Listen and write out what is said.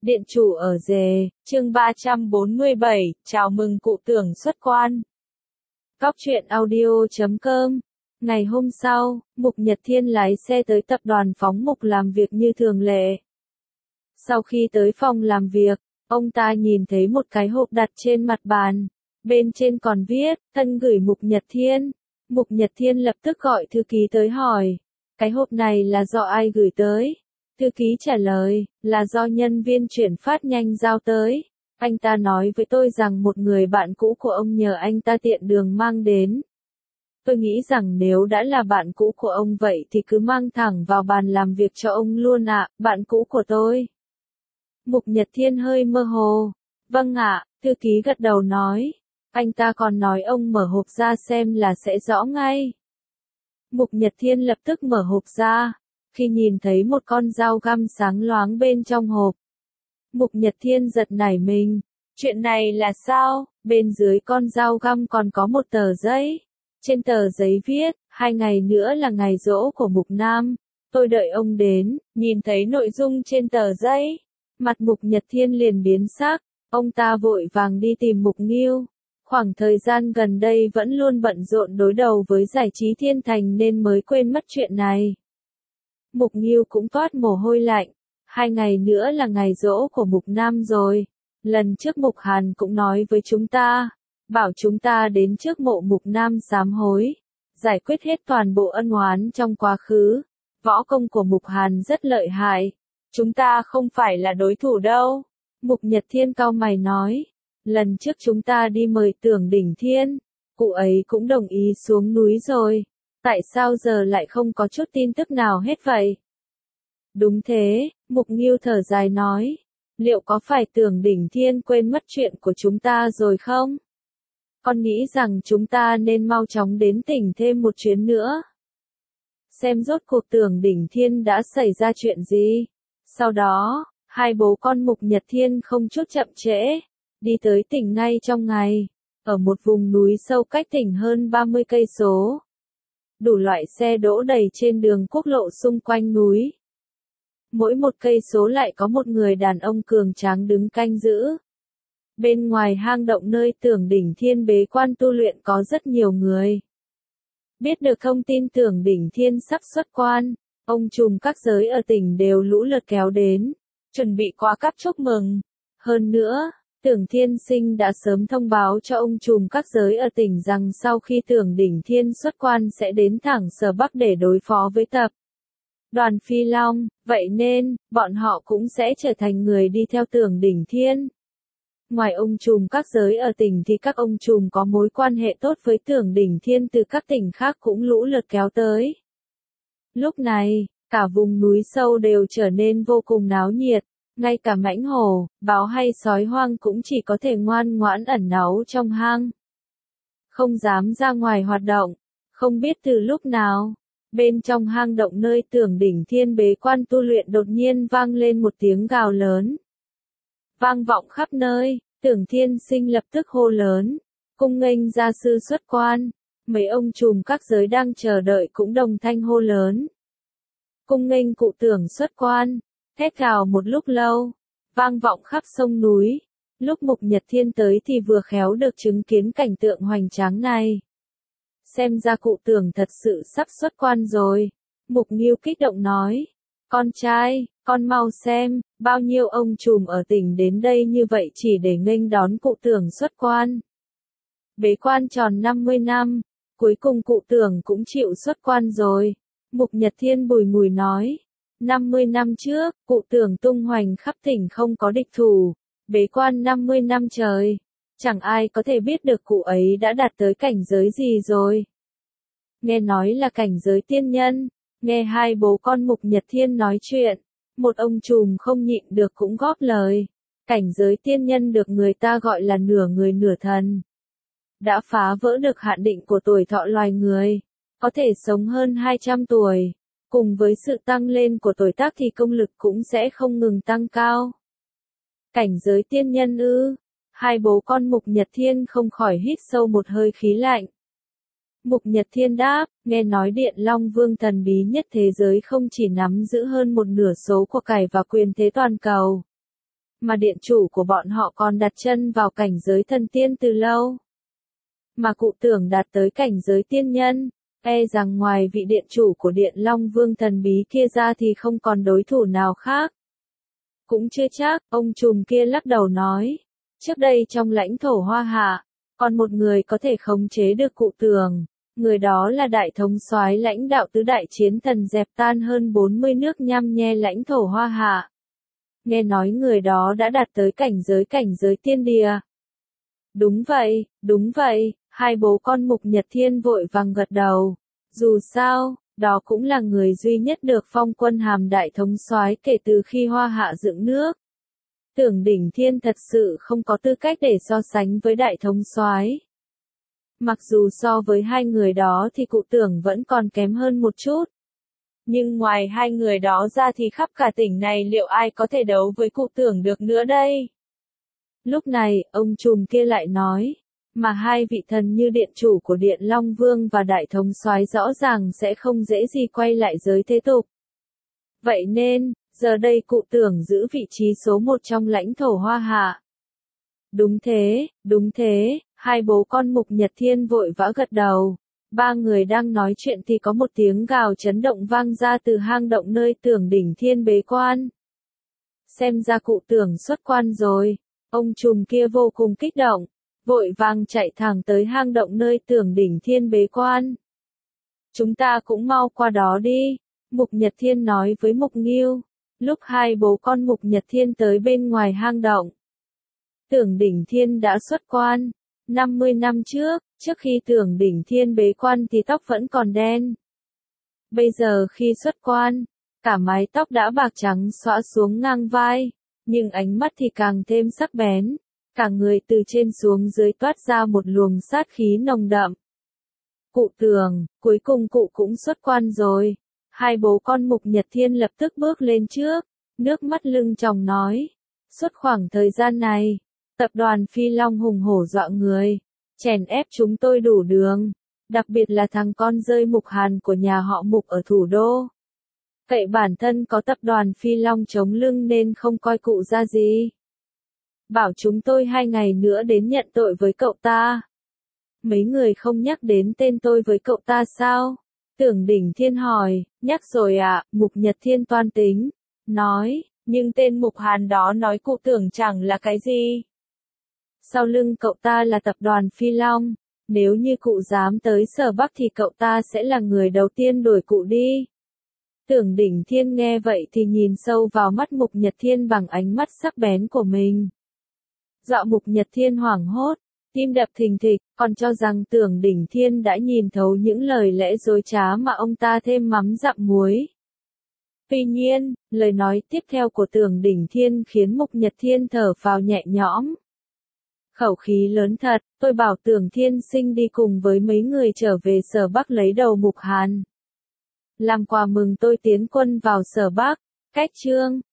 Điện chủ ở Dề, chương 347, chào mừng cụ tưởng xuất quan. Góc truyện audio.com. Ngày hôm sau, Mục Nhật Thiên lái xe tới tập đoàn Phóng Mục làm việc như thường lệ. Sau khi tới phòng làm việc, ông ta nhìn thấy một cái hộp đặt trên mặt bàn. Bên trên còn viết, thân gửi Mục Nhật Thiên. Mục Nhật Thiên lập tức gọi thư ký tới hỏi, cái hộp này là do ai gửi tới? Thư ký trả lời, là do nhân viên chuyển phát nhanh giao tới. Anh ta nói với tôi rằng một người bạn cũ của ông nhờ anh ta tiện đường mang đến. Tôi nghĩ rằng nếu đã là bạn cũ của ông vậy thì cứ mang thẳng vào bàn làm việc cho ông luôn ạ, bạn cũ của tôi. Mục Nhật Thiên hơi mơ hồ. Vâng ạ, thư ký gật đầu nói. Anh ta còn nói ông mở hộp ra xem là sẽ rõ ngay. Mục Nhật Thiên lập tức mở hộp ra. Khi nhìn thấy một con dao găm sáng loáng bên trong hộp, Mục Nhật Thiên giật nảy mình. Chuyện này là sao? Bên dưới con dao găm còn có một tờ giấy. Trên tờ giấy viết, 2 ngày nữa là ngày giỗ của Mục Nam. Tôi đợi ông đến, nhìn thấy nội dung trên tờ giấy. Mặt Mục Nhật Thiên liền biến sắc, ông ta vội vàng đi tìm Mục Nghiêu. Khoảng thời gian gần đây vẫn luôn bận rộn đối đầu với giải trí thiên thành nên mới quên mất chuyện này. Mục Nghiêu cũng toát mồ hôi lạnh. 2 ngày nữa là ngày giỗ của Mục Nam rồi. Lần trước Mục Hàn cũng nói với chúng ta, bảo chúng ta đến trước mộ Mục Nam sám hối, giải quyết hết toàn bộ ân oán trong quá khứ. Võ công của Mục Hàn rất lợi hại. Chúng ta không phải là đối thủ đâu. Mục Nhật Thiên cau mày nói. Lần trước chúng ta đi mời Tưởng Đỉnh Thiên, cụ ấy cũng đồng ý xuống núi rồi. Tại sao giờ lại không có chút tin tức nào hết vậy? Đúng thế, Mục Nghiêu thở dài nói. Liệu có phải Tưởng Đỉnh Thiên quên mất chuyện của chúng ta rồi không? Con nghĩ rằng chúng ta nên mau chóng đến tỉnh thêm một chuyến nữa. Xem rốt cuộc Tưởng Đỉnh Thiên đã xảy ra chuyện gì. Sau đó, hai bố con Mục Nhật Thiên không chút chậm trễ, đi tới tỉnh ngay trong ngày, ở một vùng núi sâu cách tỉnh hơn 30 cây số. Đủ loại xe đỗ đầy trên đường quốc lộ xung quanh núi. Mỗi một cây số lại có một người đàn ông cường tráng đứng canh giữ. Bên ngoài hang động nơi Tưởng Đỉnh Thiên bế quan tu luyện có rất nhiều người. Biết được thông tin Tưởng Đỉnh Thiên sắp xuất quan, ông trùm các giới ở tỉnh đều lũ lượt kéo đến, chuẩn bị qua cáp chúc mừng. Hơn nữa, Tưởng Thiên Sinh đã sớm thông báo cho ông trùm các giới ở tỉnh rằng sau khi Tưởng Đỉnh Thiên xuất quan sẽ đến thẳng Sở Bắc để đối phó với tập đoàn Phi Long, vậy nên, bọn họ cũng sẽ trở thành người đi theo Tưởng Đỉnh Thiên. Ngoài ông trùm các giới ở tỉnh thì các ông trùm có mối quan hệ tốt với Tưởng Đỉnh Thiên từ các tỉnh khác cũng lũ lượt kéo tới. Lúc này, cả vùng núi sâu đều trở nên vô cùng náo nhiệt. Ngay cả mãnh hổ, báo hay sói hoang cũng chỉ có thể ngoan ngoãn ẩn náu trong hang. Không dám ra ngoài hoạt động. Không biết từ lúc nào, bên trong hang động nơi Tưởng Đỉnh Thiên bế quan tu luyện đột nhiên vang lên một tiếng gào lớn. Vang vọng khắp nơi, Tưởng Thiên Sinh lập tức hô lớn. Cung nghênh gia sư xuất quan. Mấy ông trùm các giới đang chờ đợi cũng đồng thanh hô lớn. Cung nghênh cụ Tưởng xuất quan. Thét gào một lúc lâu, vang vọng khắp sông núi. Lúc Mục Nhật Thiên tới thì vừa khéo được chứng kiến cảnh tượng hoành tráng này. Xem ra cụ Tưởng thật sự sắp xuất quan rồi. Mục Nghiêu kích động nói. Con trai, con mau xem, bao nhiêu ông trùm ở tỉnh đến đây như vậy chỉ để nghênh đón cụ Tưởng xuất quan. Bế quan tròn 50 năm, cuối cùng cụ Tưởng cũng chịu xuất quan rồi. Mục Nhật Thiên bùi ngùi nói. 50 năm trước, cụ Tưởng tung hoành khắp tỉnh không có địch thủ, bế quan 50 năm trời. Chẳng ai có thể biết được cụ ấy đã đạt tới cảnh giới gì rồi. Nghe nói là cảnh giới tiên nhân, nghe hai bố con Mục Nhật Thiên nói chuyện, một ông trùm không nhịn được cũng góp lời. Cảnh giới tiên nhân được người ta gọi là nửa người nửa thần. Đã phá vỡ được hạn định của tuổi thọ loài người, có thể sống hơn 200 tuổi. Cùng với sự tăng lên của tuổi tác thì công lực cũng sẽ không ngừng tăng cao. Cảnh giới tiên nhân ư? Hai bố con Mục Nhật Thiên không khỏi hít sâu một hơi khí lạnh. Mục Nhật Thiên đáp, nghe nói Điện Long Vương thần bí nhất thế giới không chỉ nắm giữ hơn một nửa số của cải và quyền thế toàn cầu, mà điện chủ của bọn họ còn đặt chân vào cảnh giới thần tiên từ lâu. Mà cụ Tưởng đạt tới cảnh giới tiên nhân, e rằng ngoài vị điện chủ của Điện Long Vương thần bí kia ra thì không còn đối thủ nào khác. Cũng chưa chắc, ông trùm kia lắc đầu nói. Trước đây trong lãnh thổ Hoa Hạ, còn một người có thể khống chế được cụ Tưởng. Người đó là đại thống soái lãnh đạo tứ đại chiến thần dẹp tan hơn 40 nước nhăm nhe lãnh thổ Hoa Hạ. Nghe nói người đó đã đạt tới cảnh giới tiên địa. Đúng vậy, hai bố con Mục Nhật Thiên vội vàng gật đầu. Dù sao, đó cũng là người duy nhất được phong quân hàm đại thống soái kể từ khi Hoa Hạ dựng nước. Tưởng Đỉnh Thiên thật sự không có tư cách để so sánh với đại thống soái. Mặc dù so với hai người đó thì cụ Tưởng vẫn còn kém hơn một chút. Nhưng ngoài hai người đó ra thì khắp cả tỉnh này liệu ai có thể đấu với cụ Tưởng được nữa đây? Lúc này, ông trùm kia lại nói, mà hai vị thần như điện chủ của Điện Long Vương và đại thống soái rõ ràng sẽ không dễ gì quay lại giới thế tục. Vậy nên, giờ đây cụ Tưởng giữ vị trí số 1 trong lãnh thổ Hoa Hạ. Đúng thế, hai bố con Mục Nhật Thiên vội vã gật đầu. Ba người đang nói chuyện thì có một tiếng gào chấn động vang ra từ hang động nơi Tưởng Đỉnh Thiên bế quan. Xem ra cụ Tưởng xuất quan rồi. Ông trùm kia vô cùng kích động, vội vàng chạy thẳng tới hang động nơi Tưởng Đỉnh Thiên bế quan. Chúng ta cũng mau qua đó đi, Mục Nhật Thiên nói với Mục Nghiêu. Lúc hai bố con Mục Nhật Thiên tới bên ngoài hang động, Tưởng Đỉnh Thiên đã xuất quan. 50 năm trước khi Tưởng Đỉnh Thiên bế quan thì tóc vẫn còn đen. Bây giờ khi xuất quan, cả mái tóc đã bạc trắng xõa xuống ngang vai, nhưng ánh mắt thì càng thêm sắc bén. Cả người từ trên xuống dưới toát ra một luồng sát khí nồng đậm. Cụ Tưởng, cuối cùng cụ cũng xuất quan rồi. Hai bố con Mục Nhật Thiên lập tức bước lên trước, nước mắt lưng tròng nói. Suốt khoảng thời gian này, tập đoàn Phi Long hùng hổ dọa người, chèn ép chúng tôi đủ đường, đặc biệt là thằng con rơi Mục Hàn của nhà họ Mục ở thủ đô. Cậy bản thân có tập đoàn Phi Long chống lưng nên không coi cụ ra gì. Bảo chúng tôi 2 ngày nữa đến nhận tội với cậu ta. Mấy người không nhắc đến tên tôi với cậu ta sao? Tưởng Đỉnh Thiên hỏi, nhắc rồi ạ, Mục Nhật Thiên toan tính, nói, nhưng tên Mục Hàn đó nói cụ Tưởng chẳng là cái gì. Sau lưng cậu ta là tập đoàn Phi Long, nếu như cụ dám tới Sở Bắc thì cậu ta sẽ là người đầu tiên đuổi cụ đi. Tưởng Đỉnh Thiên nghe vậy thì nhìn sâu vào mắt Mục Nhật Thiên bằng ánh mắt sắc bén của mình. Dọa Mục Nhật Thiên hoảng hốt, tim đập thình thịch, còn cho rằng Tưởng Đỉnh Thiên đã nhìn thấu những lời lẽ dối trá mà ông ta thêm mắm dặm muối. Tuy nhiên, lời nói tiếp theo của Tưởng Đỉnh Thiên khiến Mục Nhật Thiên thở phào nhẹ nhõm. Khẩu khí lớn thật, tôi bảo Tưởng Thiên Sinh đi cùng với mấy người trở về Sở Bắc lấy đầu Mục Hàn. Làm quà mừng tôi tiến quân vào Sở Bắc, cách chương